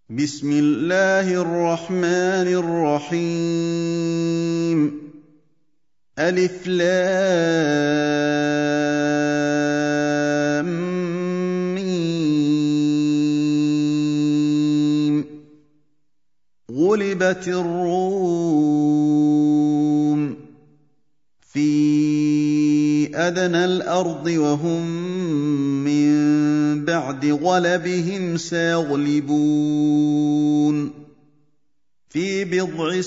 بسم الله الرحمن الرحيم ألف لام ميم غلبت الروم في أدنى الأرض وهم من بعد غلبهم سيغلبون في بضع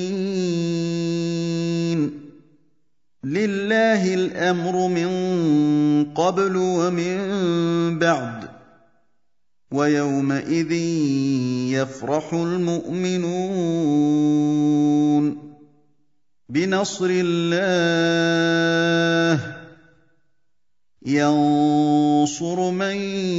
سنين لله الأمر من قبل ومن بعد ويومئذ يفرح المؤمنون بنصر الله ينصر من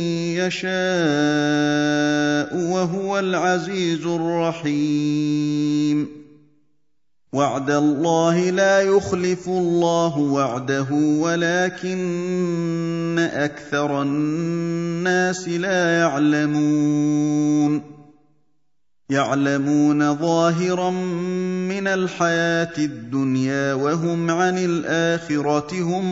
يشاء وهو العزيز الرحيم وعد الله لا يخلف الله وعده ولكن أكثر الناس لا يعلمون ظاهرا من الحياة الدنيا وهم عن الآخرة هم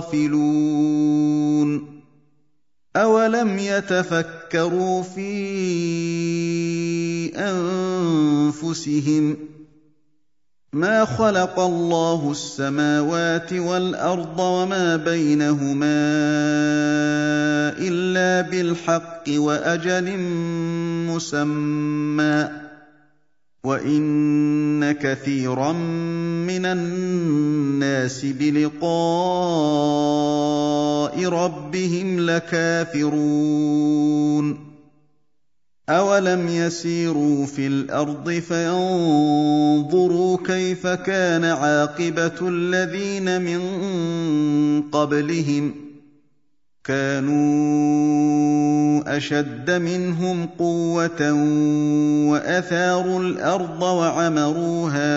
غافلون أولم يتفكروا في أنفسهم ما خلق الله السماوات والأرض وما بينهما إلا بالحق وأجل مسمى وإن كثيرا من الناس بلقاء ربهم لكافرون أولم يسيروا في الأرض فينظروا كيف كان عاقبة الذين من قبلهم كانوا أشد منهم قوة وأثاروا الأرض وعمروها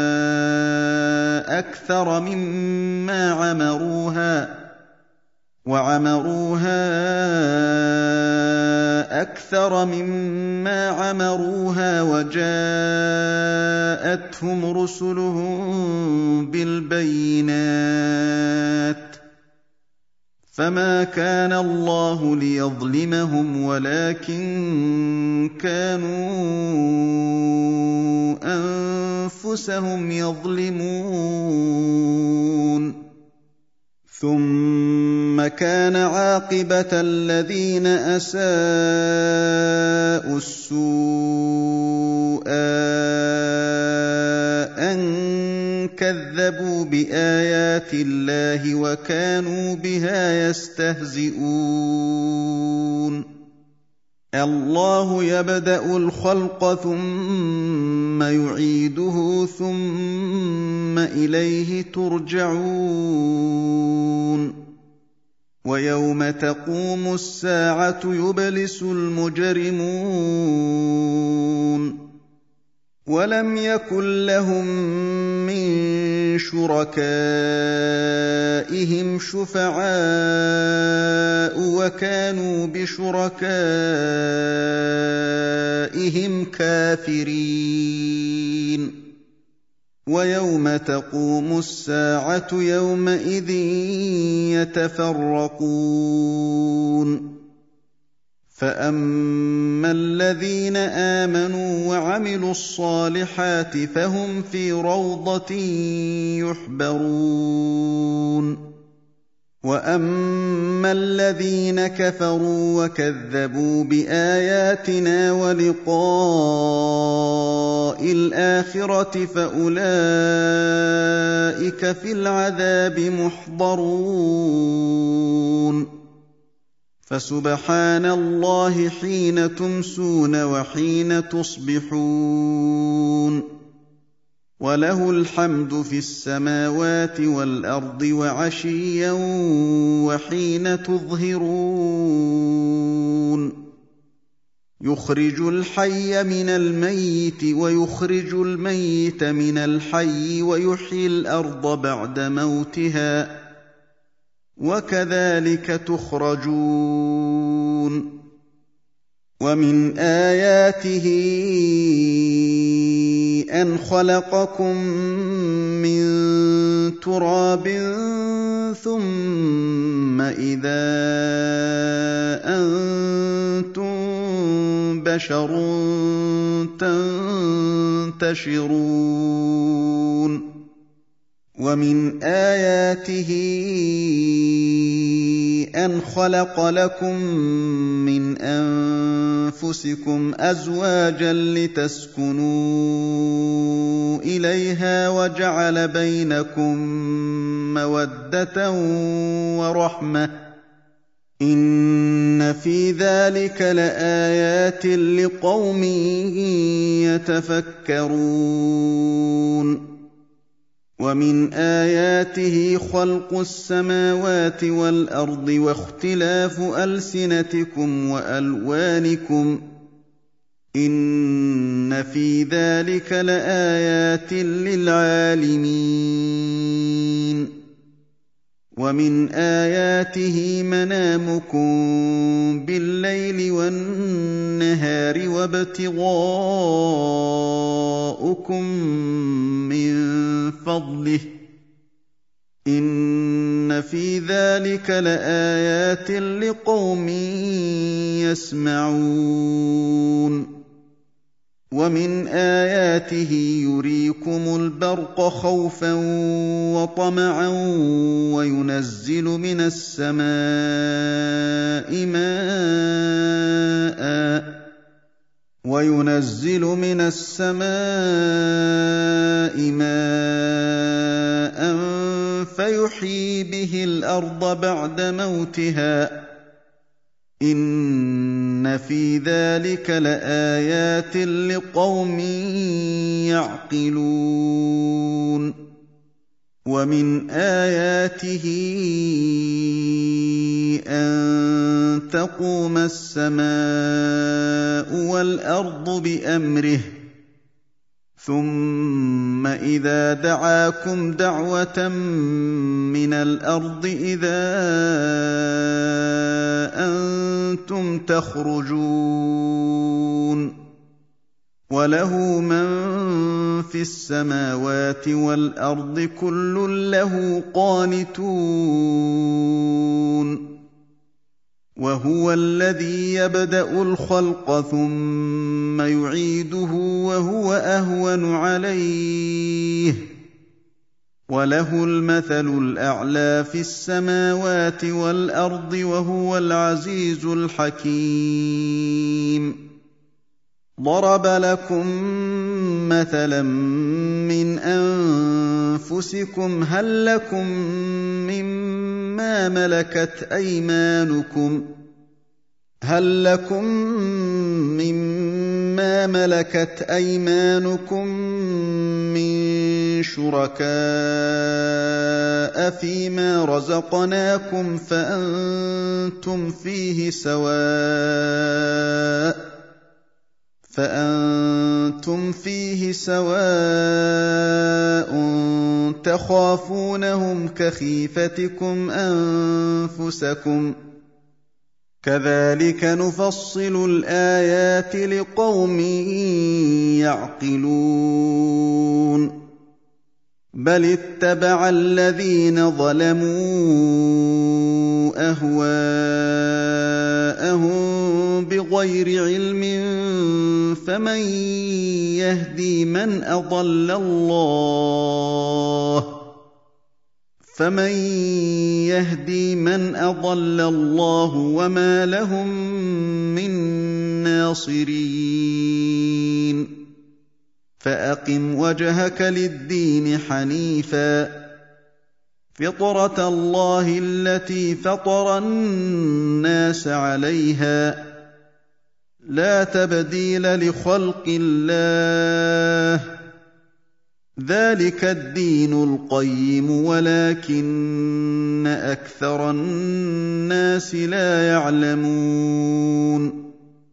أكثر مما عمروها وجاءتهم رسلهم بالبينات فما كان الله ليظلمهم ولكن كانوا أنفسهم يظلمون ثم كان عاقبة الذين أساءوا السوء أن كذبوا بآيات الله وكانوا بها يستهزئون الله يبدأ الخلق ثم يعيده ثم إليه ترجعون ويوم تقوم الساعة يبلس المجرمون ولم يكن لهم من شركائهم شفعاء وكانوا بشركائهم كافرين ويوم تقوم الساعة يومئذ يتفرقون فأما الذين آمنوا وعملوا الصالحات فهم في روضة يحبرون وأما الذين كفروا وكذبوا بآياتنا ولقاء الآخرة فأولئك في العذاب محضرون فسبحان الله حين تمسون وحين تصبحون وله الحمد في السماوات والأرض وعشيا وحين تظهرون يخرج الحي من الميت ويخرج الميت من الحي ويحيي الأرض بعد موتها وكذلك تخرجون ومن آياته أن خلقكم من تراب ثم إذا أنتم بشر تنتشرون ومن آياته أن خلق لكم من أنفسكم أزواجا لتسكنوا إليها وجعل بينكم مودة ورحمة إن في ذلك لآيات لقوم يتفكرون ومن آياته خلق السماوات والأرض واختلاف ألسنتكم وألوانكم إن في ذلك لآيات للعالمين ومن آياته منامكم بالليل والنهار وابتغاؤكم من فضله إن في ذلك لآيات لقوم يسمعون ومن آياته يريكم البرق خوفا وطمعا وينزل من السماء ماء فيحيي به الأرض بعد موتها إن في ذلك لآيات لقوم يعقلون ومن آياته أن تقوم السماء والأرض بأمره ثم إذا دعاكم دعوة من الأرض إذا أنتم تخرجون وله من في السماوات والأرض كل له قانتون وهو الذي يبدأ الخلق ثم يعيده وهو أهون عليه وله المثل الأعلى في السماوات والأرض وهو العزيز الحكيم ضرب لكم مثلا من أنفسكم هل لكم مما ملكت أيمانكم من شركاء فيما رزقناكم فأنتم فيه سواء تخافونهم كخيفتكم أنفسكم كذلك نفصل الآيات لقوم يعقلون بل اتبع الذين ظلموا أهواءهم بغير علم فمن يهدي من أضل الله وما لهم من ناصرين فأقم وجهك للدين حنيفا فطرة الله التي فطر الناس عليها لا تبديل لخلق الله ذلك الدين القيم ولكن أكثر الناس لا يعلمون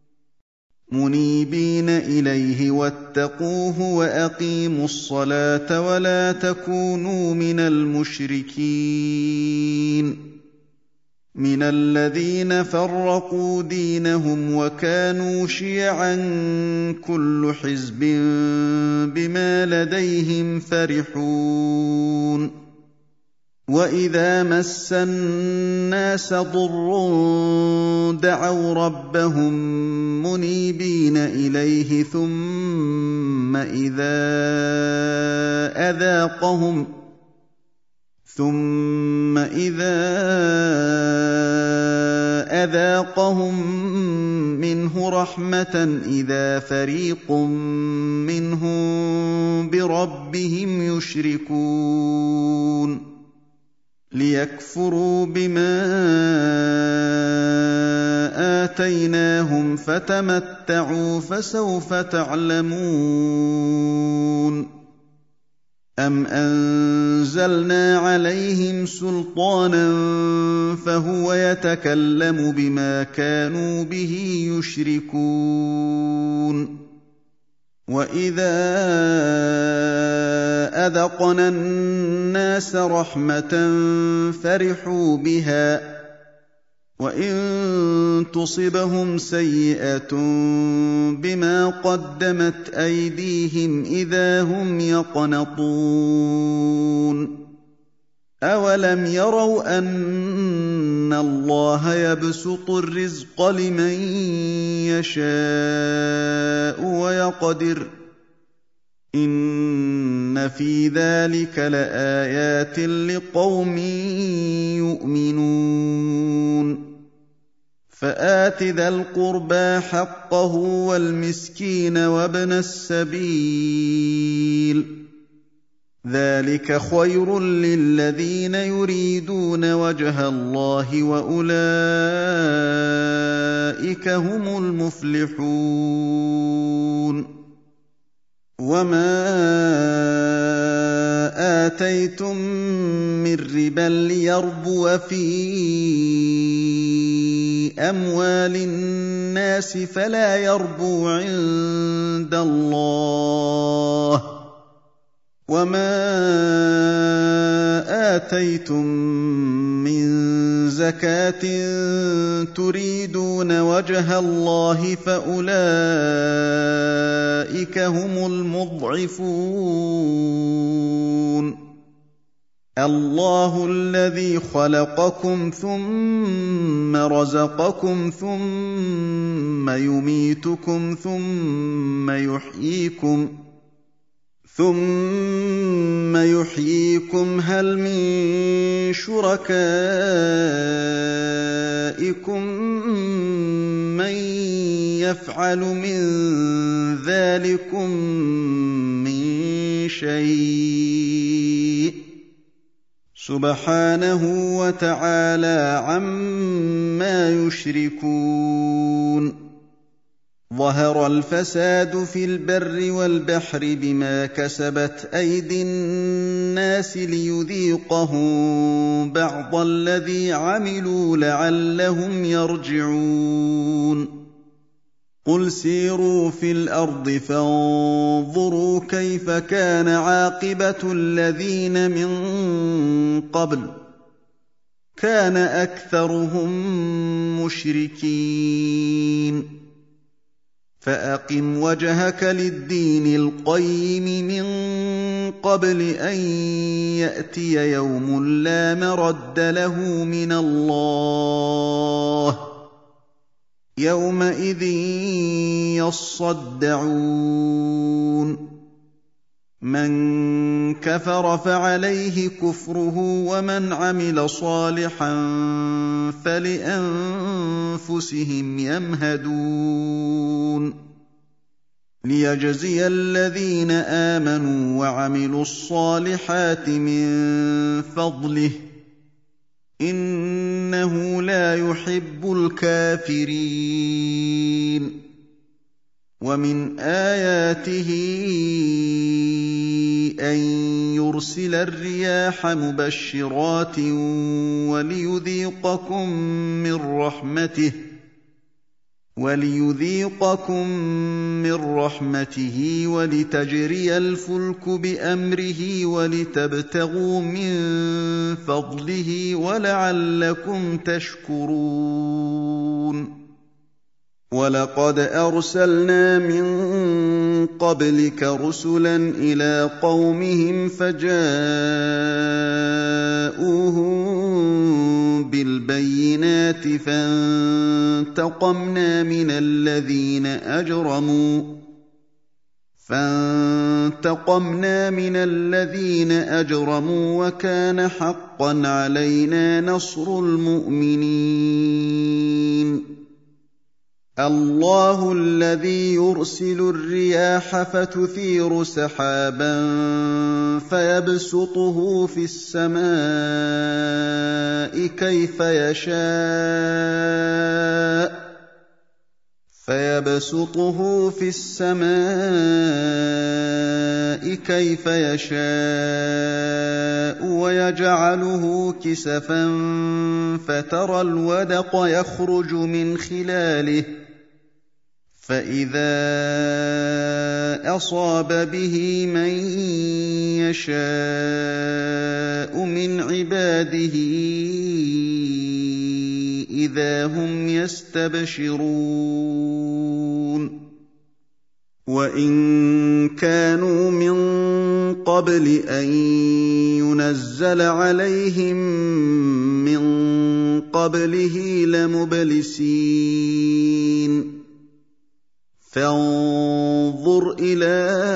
منيبين إليه واتقوه وأقيموا الصلاة ولا تكونوا من المشركين مِنَ الَّذِينَ فَرَّقُوا دِينَهُمْ وَكَانُوا شِيَعًا كُلُّ حِزْبٍ بِمَا لَدَيْهِمْ فَرِحُونَ وَإِذَا مَسَّ النَّاسَ ضُرٌّ دَعَوْا رَبَّهُم مُّنِيبِينَ إِلَيْهِ ثُمَّ إِذَا أَذَاقَهُم مِّنْهُ رَحْمَةً إِذَا فَرِيقٌ مِّنْهُم بِرَبِّهِمْ يُشْرِكُونَ لِيَكْفُرُوا بِمَا آتَيْنَاهُمْ فَتَمَتَّعُوا فَسَوْفَ تَعْلَمُونَ أَمْ أَنزَلْنَا عَلَيْهِمْ سُلْطَانًا فَهُوَ يَتَكَلَّمُ بِمَا كَانُوا بِهِ يُشْرِكُونَ وَإِذَا أَذَقْنَا النَّاسَ رَحْمَةً فَرِحُوا بِهَا ۖ وَإِن تُصِبْهُمْ سَيِّئَةٌ بِمَا قَدَّمَتْ أَيْدِيهِمْ إِذَا هُمْ يَقْنَطُونَ أَوَلَمْ يَرَوْا أَنَّ اللَّهَ يَبْسُطُ الرِّزْقَ لِمَن يَشَاءُ وَيَقْدِرُ ۚ إِنَّ فِي ذَٰلِكَ لَآيَاتٍ لِّقَوْمٍ يُؤْمِنُونَ فَآتِ ذَا الْقُرْبَىٰ حَقَّهُ وَالْمِسْكِينَ وَابْنَ السَّبِيلِ ۚ ذَٰلِكَ خَيْرٌ لِّلَّذِينَ يُرِيدُونَ وَجْهَ اللَّهِ ۖ وَأُولَٰئِكَ هُمُ الْمُفْلِحُونَ وَمَا آتَيْتُم مِّن رِّبًا لِّيَرْبُوَ فِي أَمْوَالِ النَّاسِ فَلَا يَرْبُو عِندَ اللَّهِ ۖ وَمَا آتَيْتُم مِّن زَكَاةٍ تُرِيدُونَ وَجْهَ اللَّهِ فَأُولَٰئِكَ هُمُ الْمُضْعِفُونَ اللَّهُ الَّذِي خَلَقَكُمْ ثُمَّ رَزَقَكُمْ ثُمَّ يُمِيتُكُمْ ثُمَّ يُحْيِيكُمْ ۖ هَلْ مِن شُرَكَائِكُم مَّن يَفْعَلُ مِن ذَٰلِكُم مِّن شَيْءٍ ۚ سُبْحَانَهُ وَتَعَالَىٰ عَمَّا يُشْرِكُونَ ظَهَرَ الْفَسَادُ فِي الْبَرِّ وَالْبَحْرِ بِمَا كَسَبَتْ أَيْدِي النَّاسِ لِيُذِيقَهُم بَعْضَ الَّذِي عَمِلُوا لَعَلَّهُمْ يَرْجِعُونَ قُلْ سِيرُوا فِي الْأَرْضِ فَانظُرُوا كَيْفَ كَانَ عَاقِبَةُ الَّذِينَ مِن قَبْلُ ۚ كَانَ أَكْثَرُهُم مُّشْرِكِينَ فَأَقِمْ وَجْهَكَ لِلدِّينِ الْقَيِّمِ مِن قَبْلِ أَن يَأْتِيَ يَوْمٌ لَّا مَرَدَّ لَهُ مِنَ اللَّهِ ۖ يَوْمَئِذٍ يَصَّدَّعُونَ مَن كَفَرَ فَعَلَيْهِ كُفْرُهُ وَمَنْ عَمِلَ صَالِحًا فَلِأَنفُسِهِمْ يَمْهَدُونَ لِيَجْزِيَ الَّذِينَ آمَنُوا وَعَمِلُوا الصَّالِحَاتِ مِن فَضْلِهِ ۚ إِنَّهُ لَا يُحِبُّ الْكَافِرِينَ وَمِنْ آيَاتِهِ أَن يُرْسِلَ الرِّيَاحَ مُبَشِّرَاتٍ وَلِيُذِيقَكُم مِّن رَّحْمَتِهِ ۚ وَلِيُذِيقَكُم مِّن رَّحْمَتِهِ وَلِتَجْرِيَ الْفُلْكُ بِأَمْرِهِ وَلِتَبْتَغُوا مِن فَضْلِهِ وَلَعَلَّكُمْ تَشْكُرُونَ وَلَقَدْ أَرْسَلْنَا مِن قَبْلِكَ رُسُلًا إِلَىٰ قَوْمِهِمْ فَجَاءُوهُم بِالْبَيِّنَاتِ فَانتَقَمْنَا مِنَ الَّذِينَ أَجْرَمُوا وَكَانَ حَقًّا عَلَيْنَا نَصْرُ الْمُؤْمِنِينَ اللَّهُ الَّذِي يُرْسِلُ الرِّيَاحَ فَتُثِيرُ سَحَابًا فَيَبْسُطُهُ في السَّمَاءِ كَيْفَ يَشَاءُ وَيَجْعَلُهُ كِسَفًا فَتَرَى الْوَدْقَ يَخْرُجُ مِنْ خِلَالِهِ فَإِذَا أَصَابَ بِهِ مَن يَشَاءُ مِنْ عِبَادِهِ إِذَا هُمْ يَسْتَبْشِرُونَ وَإِن كَانُوا مِن قَبْلِ أَن يُنَزَّلَ عَلَيْهِم مِّن قَبْلِهِ لَمُبْلِسِينَ فَانظُرْ إِلَىٰ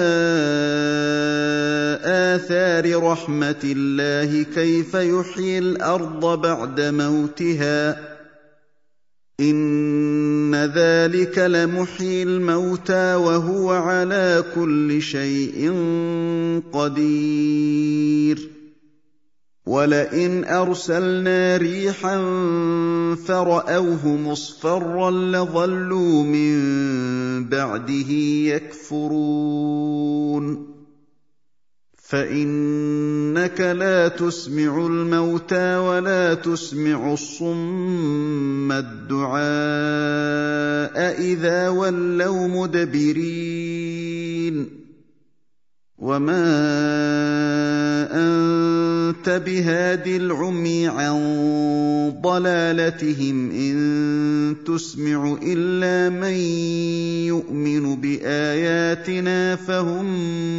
آثَارِ رَحْمَتِ اللَّهِ كَيْفَ يُحْيِي الْأَرْضَ بَعْدَ مَوْتِهَا ۚ إِنَّ ذَٰلِكَ لَمُحْيِي الْمَوْتَىٰ وَهُوَ عَلَىٰ كُلِّ شَيْءٍ قَدِيرٌ وَلَئِنْ أَرْسَلْنَا رِيحًا فَرَأَوْهُ مُصْفَرًّا لَّظَلُّوا مِن بَعْدِهِ يَكْفُرُونَ فَإِنَّكَ لَا تُسْمِعُ الْمَوْتَىٰ وَلَا تُسْمِعُ الصُّمَّ الدُّعَاءَ إِذَا وَلَّوْا مُدْبِرِينَ وَمَا أَنتَ بِهَادِ الْعُمْيِ عَن ضَلَالَتِهِمْ ۖ إِن تُسْمِعُ إِلَّا مَن يُؤْمِنُ بِآيَاتِنَا فَهُم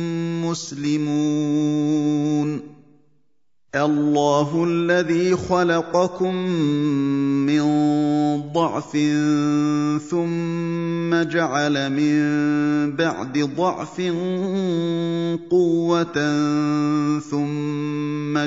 مُّسْلِمُونَ اللَّهُ الَّذِي خَلَقَكُم مِّن ضَعْفٍ ثُمَّ جَعَلَ مِن بَعْدِ ضَعْفٍ قُوَّةً ثُمَّ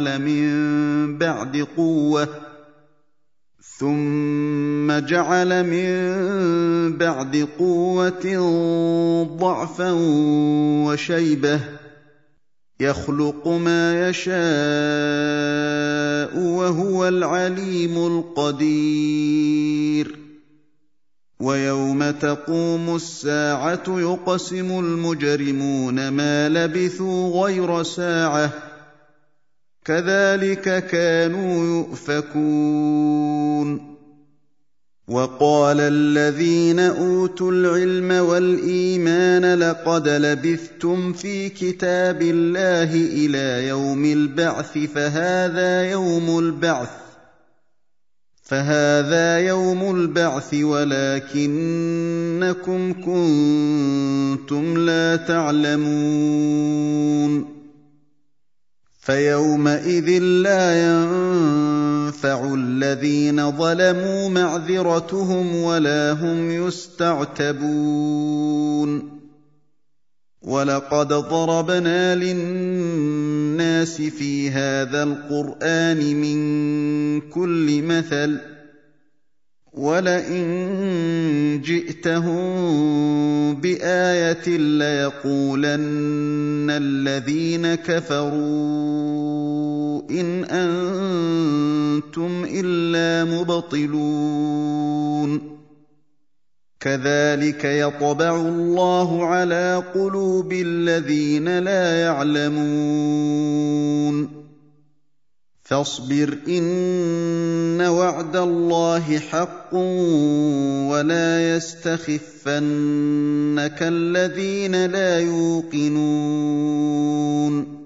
جَعَلَ مِن بَعْدِ قُوَّةٍ ضَعْفًا وَشَيْبَةً ۚ يَخْلُقُ مَا يَشَاءُ ۖ وَهُوَ الْعَلِيمُ الْقَدِيرُ وَيَوْمَ تَقُومُ السَّاعَةُ يُقْسِمُ الْمُجْرِمُونَ مَا لَبِثُوا غَيْرَ سَاعَةٍ ۚ كَذَٰلِكَ كَانُوا يُؤْفَكُونَ وَقَالَ الَّذِينَ أُوتُوا الْعِلْمَ وَالْإِيمَانَ لَقَدْ لَبِثْتُمْ فِي كِتَابِ اللَّهِ إِلَىٰ يَوْمِ الْبَعْثِ فَهَٰذَا يَوْمُ الْبَعْثِ وَلَٰكِنَّكُمْ كُنتُمْ لَا تَعْلَمُونَ فَيَوْمَئِذٍ لَّا يَنفَعُ الَّذِينَ ظَلَمُوا مَعْذِرَتُهُمْ وَلَا هُمْ يُسْتَعْتَبُونَ وَلَقَدْ ضَرَبْنَا لِلنَّاسِ فِي هَٰذَا الْقُرْآنِ مِن كُلِّ مَثَلٍ ۚ وَلَئِن جِئْتَهُم بِآيَةٍ لَّيَقُولَنَّ الَّذِينَ كَفَرُوا إِنْ أَنتُمْ إِلَّا مُبْطِلُونَ كَذَٰلِكَ يَطْبَعُ اللَّهُ عَلَىٰ قُلُوبِ الَّذِينَ لَا يَعْلَمُونَ فاصبر إن وعد الله حق ولا يستخفنك الذين لا يوقنون